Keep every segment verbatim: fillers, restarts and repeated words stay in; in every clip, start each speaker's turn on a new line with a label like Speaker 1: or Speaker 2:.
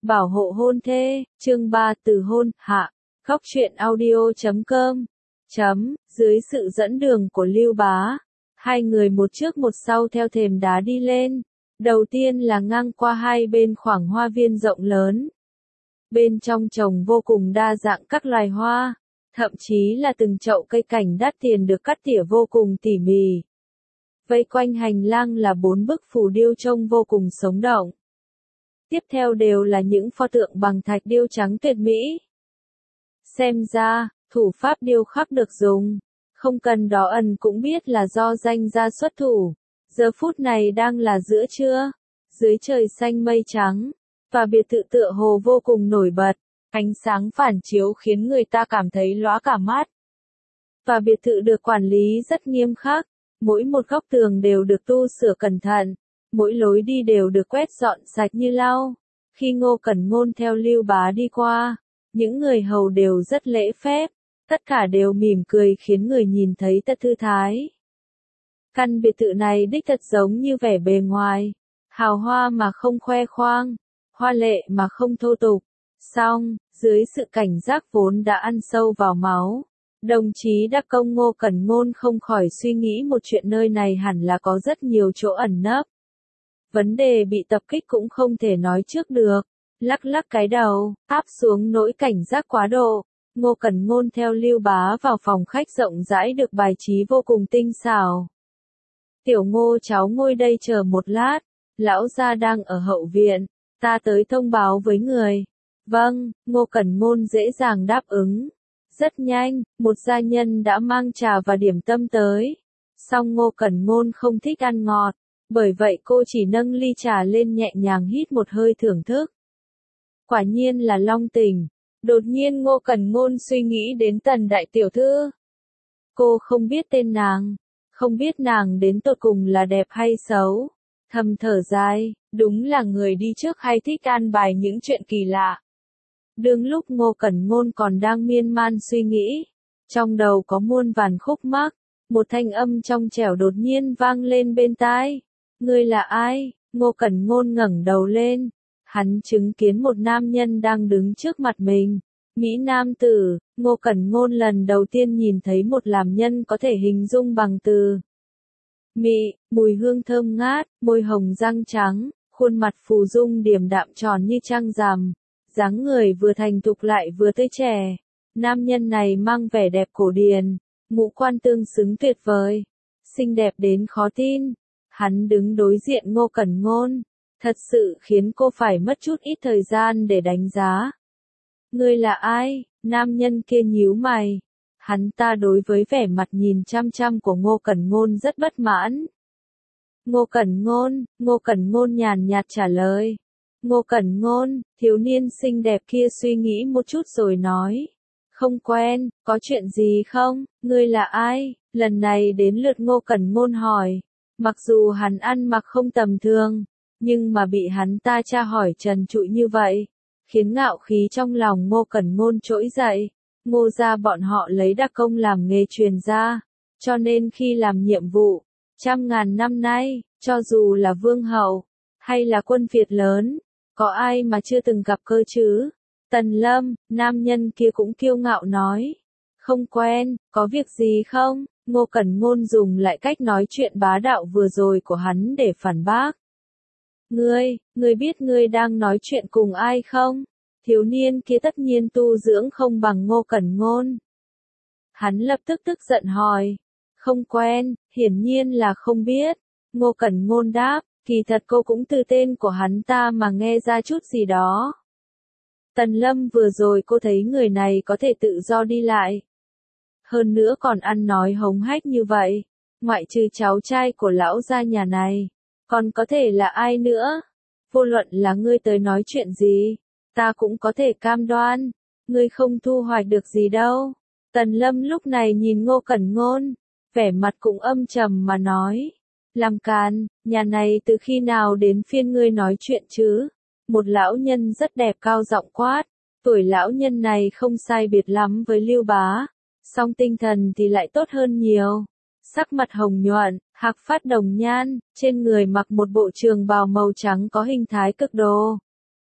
Speaker 1: Bảo hộ hôn thê, chương ba từ hôn, hạ, góc truyện audio chấm com, chấm, dưới sự dẫn đường của Lưu Bá, hai người một trước một sau theo thềm đá đi lên, đầu tiên là ngang qua hai bên khoảng hoa viên rộng lớn. Bên trong trồng vô cùng đa dạng các loài hoa, thậm chí là từng chậu cây cảnh đắt tiền được cắt tỉa vô cùng tỉ mỉ. Vây quanh hành lang là bốn bức phù điêu trông vô cùng sống động. Tiếp theo đều là những pho tượng bằng thạch điêu trắng tuyệt mỹ. Xem ra, thủ pháp điêu khắc được dùng, không cần đó ẩn cũng biết là do danh gia xuất thủ. Giờ phút này đang là giữa trưa, dưới trời xanh mây trắng, và biệt thự tựa hồ vô cùng nổi bật, ánh sáng phản chiếu khiến người ta cảm thấy lóa cả mắt. Và biệt thự được quản lý rất nghiêm khắc, mỗi một góc tường đều được tu sửa cẩn thận, mỗi lối đi đều được quét dọn sạch như lau. Khi Ngô Cẩn Ngôn theo Lưu Bá đi qua, những người hầu đều rất lễ phép, tất cả đều mỉm cười khiến người nhìn thấy thật thư thái. Căn biệt thự này đích thật giống như vẻ bề ngoài, hào hoa mà không khoe khoang, hoa lệ mà không thô tục. Song, dưới sự cảnh giác vốn đã ăn sâu vào máu, đồng chí Đắc Công Ngô Cẩn Ngôn không khỏi suy nghĩ một chuyện nơi này hẳn là có rất nhiều chỗ ẩn nấp. Vấn đề bị tập kích cũng không thể nói trước được, lắc lắc cái đầu, áp xuống nỗi cảnh giác quá độ. Ngô Cẩn Ngôn theo Lưu Bá vào phòng khách rộng rãi được bài trí vô cùng tinh xảo. Tiểu Ngô cháu ngồi đây chờ một lát, lão gia đang ở hậu viện, ta tới thông báo với người. Vâng, Ngô Cẩn Ngôn dễ dàng đáp ứng. Rất nhanh, một gia nhân đã mang trà và điểm tâm tới. Song Ngô Cẩn Ngôn không thích ăn ngọt, bởi vậy cô chỉ nâng ly trà lên nhẹ nhàng hít một hơi thưởng thức. Quả nhiên là long tình. Đột nhiên Ngô Cẩn Ngôn suy nghĩ đến Tần đại tiểu thư. Cô không biết tên nàng, không biết nàng đến tột cùng là đẹp hay xấu. Thầm thở dài, đúng là người đi trước hay thích an bài những chuyện kỳ lạ. Đương lúc Ngô Cẩn Ngôn còn đang miên man suy nghĩ, trong đầu có muôn vàn khúc mắc, một thanh âm trong trẻo đột nhiên vang lên bên tai. Ngươi là ai? Ngô Cẩn Ngôn ngẩng đầu lên, hắn chứng kiến một nam nhân đang đứng trước mặt mình. Mỹ nam tử, Ngô Cẩn Ngôn lần đầu tiên nhìn thấy một làm nhân có thể hình dung bằng từ mị, mùi hương thơm ngát, môi hồng răng trắng, khuôn mặt phù dung điềm đạm tròn như trăng rằm, dáng người vừa thành thục lại vừa tươi trẻ. Nam nhân này mang vẻ đẹp cổ điển, ngũ quan tương xứng tuyệt vời, xinh đẹp đến khó tin. Hắn đứng đối diện Ngô Cẩn Ngôn, thật sự khiến cô phải mất chút ít thời gian để đánh giá. Ngươi là ai? Nam nhân kia nhíu mày. Hắn ta đối với vẻ mặt nhìn chăm chăm của Ngô Cẩn Ngôn rất bất mãn. Ngô Cẩn Ngôn, Ngô Cẩn Ngôn nhàn nhạt trả lời. Ngô Cẩn Ngôn, thiếu niên xinh đẹp kia suy nghĩ một chút rồi nói. Không quen, có chuyện gì không? Ngươi là ai? Lần này đến lượt Ngô Cẩn Ngôn hỏi. Mặc dù hắn ăn mặc không tầm thường, nhưng mà bị hắn ta tra hỏi trần trụi như vậy, khiến ngạo khí trong lòng Ngô Cẩn Ngôn trỗi dậy. Ngô gia bọn họ lấy Đắc Công làm nghề truyền gia, cho nên khi làm nhiệm vụ, trăm ngàn năm nay, cho dù là vương hậu, hay là quân phiệt lớn, có ai mà chưa từng gặp cơ chứ? Tần Lâm, nam nhân kia cũng kiêu ngạo nói. Không quen, có việc gì không? Ngô Cẩn Ngôn dùng lại cách nói chuyện bá đạo vừa rồi của hắn để phản bác. Ngươi, ngươi biết ngươi đang nói chuyện cùng ai không? Thiếu niên kia tất nhiên tu dưỡng không bằng Ngô Cẩn Ngôn. Hắn lập tức tức giận hỏi. Không quen, hiển nhiên là không biết. Ngô Cẩn Ngôn đáp, kỳ thật cô cũng từ tên của hắn ta mà nghe ra chút gì đó. Tần Lâm vừa rồi cô thấy người này có thể tự do đi lại. Hơn nữa còn ăn nói hống hách như vậy, ngoại trừ cháu trai của lão gia nhà này, còn có thể là ai nữa? Vô luận là ngươi tới nói chuyện gì, ta cũng có thể cam đoan, ngươi không thu hoạch được gì đâu. Tần Lâm lúc này nhìn Ngô Cẩn Ngôn, vẻ mặt cũng âm trầm mà nói. Làm càn, nhà này từ khi nào đến phiên ngươi nói chuyện chứ? Một lão nhân rất đẹp cao giọng quát, tuổi lão nhân này không sai biệt lắm với Lưu Bá, song tinh thần thì lại tốt hơn nhiều. Sắc mặt hồng nhuận, hạc phát đồng nhan, trên người mặc một bộ trường bào màu trắng có hình thái cực đồ.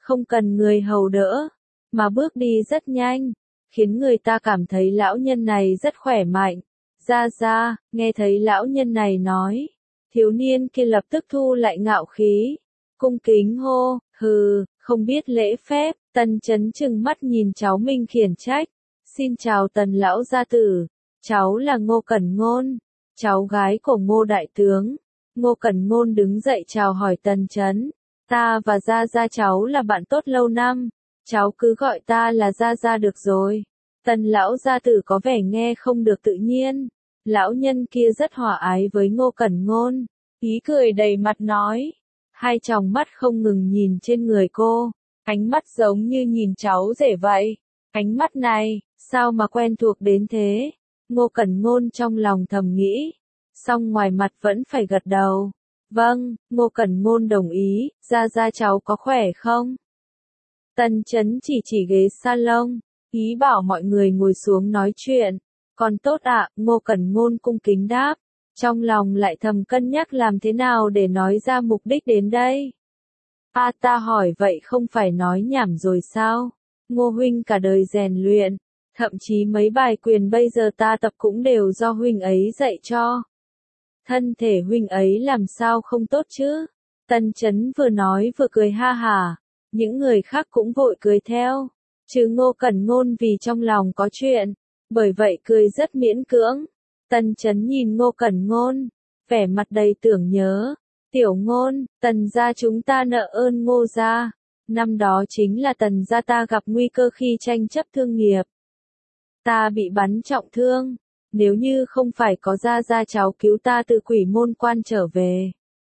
Speaker 1: không cần người hầu đỡ, mà bước đi rất nhanh, khiến người ta cảm thấy lão nhân này rất khỏe mạnh. Ra ra, nghe thấy lão nhân này nói, thiếu niên kia lập tức thu lại ngạo khí, cung kính hô, hừ, không biết lễ phép. Tần Chấn trừng mắt nhìn cháu mình khiển trách, xin chào Tần lão gia tử, cháu là Ngô Cẩn Ngôn, cháu gái của Ngô đại tướng. Ngô Cẩn Ngôn đứng dậy chào hỏi Tần Chấn, ta và gia gia cháu là bạn tốt lâu năm, cháu cứ gọi ta là gia gia được rồi. Tần lão gia tử có vẻ nghe không được tự nhiên, lão nhân kia rất hòa ái với Ngô Cẩn Ngôn, ý cười đầy mặt nói, hai tròng mắt không ngừng nhìn trên người cô, ánh mắt giống như nhìn cháu rể vậy. Ánh mắt này, sao mà quen thuộc đến thế? Ngô Cẩn Ngôn trong lòng thầm nghĩ, song ngoài mặt vẫn phải gật đầu. Vâng, Ngô Cẩn Ngôn đồng ý, gia gia cháu có khỏe không? Tần Chấn chỉ chỉ ghế salon, ý bảo mọi người ngồi xuống nói chuyện. Còn tốt ạ, Ngô Cẩn Ngôn cung kính đáp, trong lòng lại thầm cân nhắc làm thế nào để nói ra mục đích đến đây. A ta hỏi vậy không phải nói nhảm rồi sao? Ngô huynh cả đời rèn luyện, thậm chí mấy bài quyền bây giờ ta tập cũng đều do huynh ấy dạy cho. Thân thể huynh ấy làm sao không tốt chứ? Tần Chấn vừa nói vừa cười ha hả, những người khác cũng vội cười theo, trừ Ngô Cẩn Ngôn vì trong lòng có chuyện, bởi vậy cười rất miễn cưỡng. Tần Chấn nhìn Ngô Cẩn Ngôn, vẻ mặt đầy tưởng nhớ. Tiểu Ngôn, Tần gia chúng ta nợ ơn Ngô gia. Năm đó chính là Tần gia ta gặp nguy cơ khi tranh chấp thương nghiệp. Ta bị bắn trọng thương, nếu như không phải có gia gia cháu cứu ta từ quỷ môn quan trở về,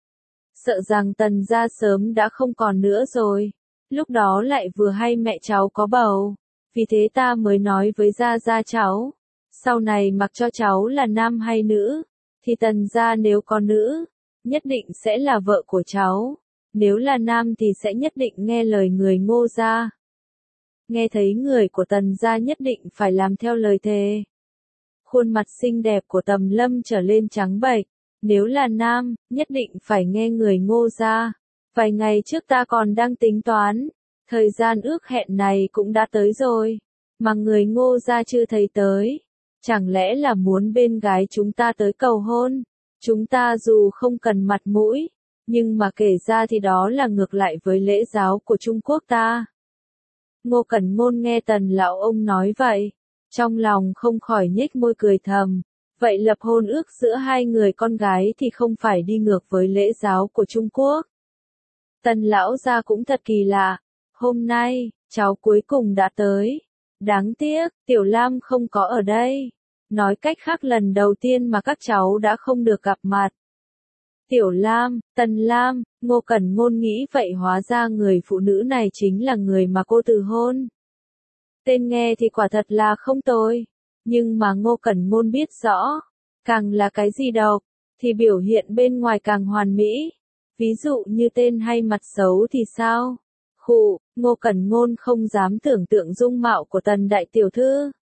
Speaker 1: sợ rằng Tần gia sớm đã không còn nữa rồi. Lúc đó lại vừa hay mẹ cháu có bầu, vì thế ta mới nói với gia gia cháu, sau này mặc cho cháu là nam hay nữ, thì Tần gia nếu có nữ, nhất định sẽ là vợ của cháu, nếu là nam thì sẽ nhất định nghe lời người Ngô gia. Nghe thấy người của Tần gia nhất định phải làm theo lời thề. Khuôn mặt xinh đẹp của Tầm Lâm trở lên trắng bệch, nếu là nam, nhất định phải nghe người Ngô gia. Vài ngày trước ta còn đang tính toán, thời gian ước hẹn này cũng đã tới rồi, mà người Ngô gia chưa thấy tới, chẳng lẽ là muốn bên gái chúng ta tới cầu hôn? Chúng ta dù không cần mặt mũi, nhưng mà kể ra thì đó là ngược lại với lễ giáo của Trung Quốc ta. Ngô Cẩn Ngôn nghe Tần lão ông nói vậy, trong lòng không khỏi nhếch môi cười thầm, vậy lập hôn ước giữa hai người con gái thì không phải đi ngược với lễ giáo của Trung Quốc. Tần lão gia cũng thật kỳ lạ, hôm nay, cháu cuối cùng đã tới. Đáng tiếc, Tiểu Lam không có ở đây. Nói cách khác lần đầu tiên mà các cháu đã không được gặp mặt. Tiểu Lam, Tần Lam, Ngô Cẩn Ngôn nghĩ vậy hóa ra người phụ nữ này chính là người mà cô từ hôn. Tên nghe thì quả thật là không tồi, nhưng mà Ngô Cẩn Ngôn biết rõ, càng là cái gì độc, thì biểu hiện bên ngoài càng hoàn mỹ. Ví dụ như tên hay mặt xấu thì sao? Khụ, Ngô Cẩn Ngôn không dám tưởng tượng dung mạo của Tần đại tiểu thư.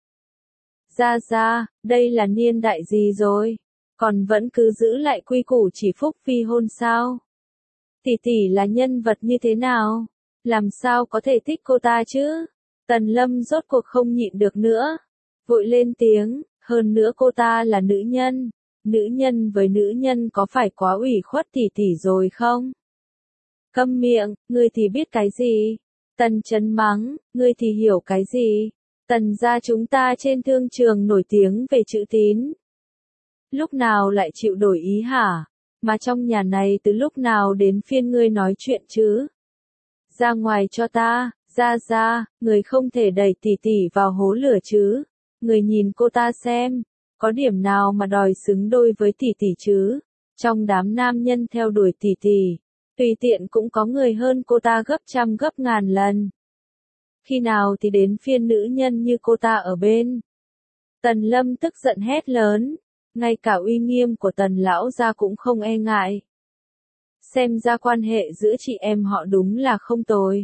Speaker 1: Ra ra, đây là niên đại gì rồi? Còn vẫn cứ giữ lại quy củ chỉ phúc phi hôn sao? Tỷ tỷ là nhân vật như thế nào? Làm sao có thể thích cô ta chứ? Tần Lâm rốt cuộc không nhịn được nữa, vội lên tiếng, hơn nữa cô ta là nữ nhân, nữ nhân với nữ nhân có phải quá ủy khuất tỷ tỷ rồi không? Câm miệng, ngươi thì biết cái gì? Tần Chấn mắng, ngươi thì hiểu cái gì? Tần gia chúng ta trên thương trường nổi tiếng về chữ tín. Lúc nào lại chịu đổi ý hả? Mà trong nhà này từ lúc nào đến phiên ngươi nói chuyện chứ? Ra ngoài cho ta, ra ra, người không thể đẩy tỷ tỷ vào hố lửa chứ. Người nhìn cô ta xem, có điểm nào mà đòi xứng đôi với tỷ tỷ chứ? Trong đám nam nhân theo đuổi tỷ tỷ, tùy tiện cũng có người hơn cô ta gấp trăm gấp ngàn lần. Khi nào thì đến phiên nữ nhân như cô ta ở bên? Tần Lâm tức giận hét lớn, ngay cả uy nghiêm của Tần lão gia cũng không e ngại. Xem ra quan hệ giữa chị em họ đúng là không tồi.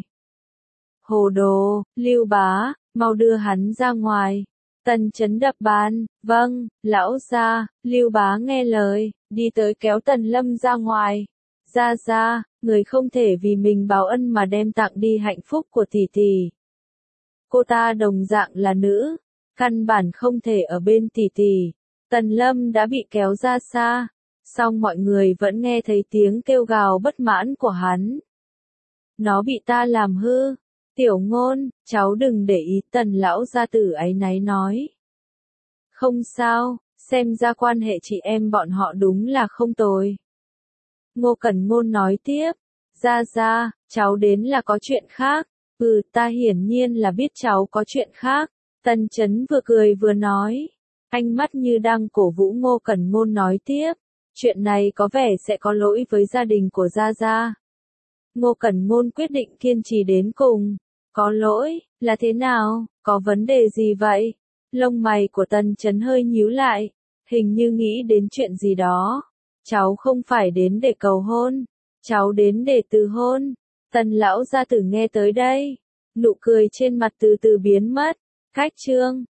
Speaker 1: Hồ đồ, Lưu Bá, mau đưa hắn ra ngoài. Tần Chấn đập bàn, vâng, lão gia. Lưu Bá nghe lời, đi tới kéo Tần Lâm ra ngoài. Gia Gia, người không thể vì mình báo ân mà đem tặng đi hạnh phúc của tỷ tỷ. Cô ta đồng dạng là nữ, căn bản không thể ở bên tỷ tỷ. Tần Lâm đã bị kéo ra xa, song mọi người vẫn nghe thấy tiếng kêu gào bất mãn của hắn. Nó bị ta làm hư. Tiểu Ngôn, cháu đừng để ý, Tần lão gia tử áy náy nói. Không sao, xem ra quan hệ chị em bọn họ đúng là không tồi. Ngô Cẩn Ngôn nói tiếp, Gia Gia, cháu đến là có chuyện khác. Ừ, ta hiển nhiên là biết cháu có chuyện khác. Tần Chấn vừa cười vừa nói, ánh mắt như đang cổ vũ Ngô Cẩn Ngôn nói tiếp, chuyện này có vẻ sẽ có lỗi với gia đình của Gia Gia. Ngô Cẩn Ngôn quyết định kiên trì đến cùng. Có lỗi, là thế nào, có vấn đề gì vậy? Lông mày của Tần Chấn hơi nhíu lại, hình như nghĩ đến chuyện gì đó. Cháu không phải đến để cầu hôn, cháu đến để từ hôn. Tần lão gia tử nghe tới đây, nụ cười trên mặt từ từ biến mất. Khách trương,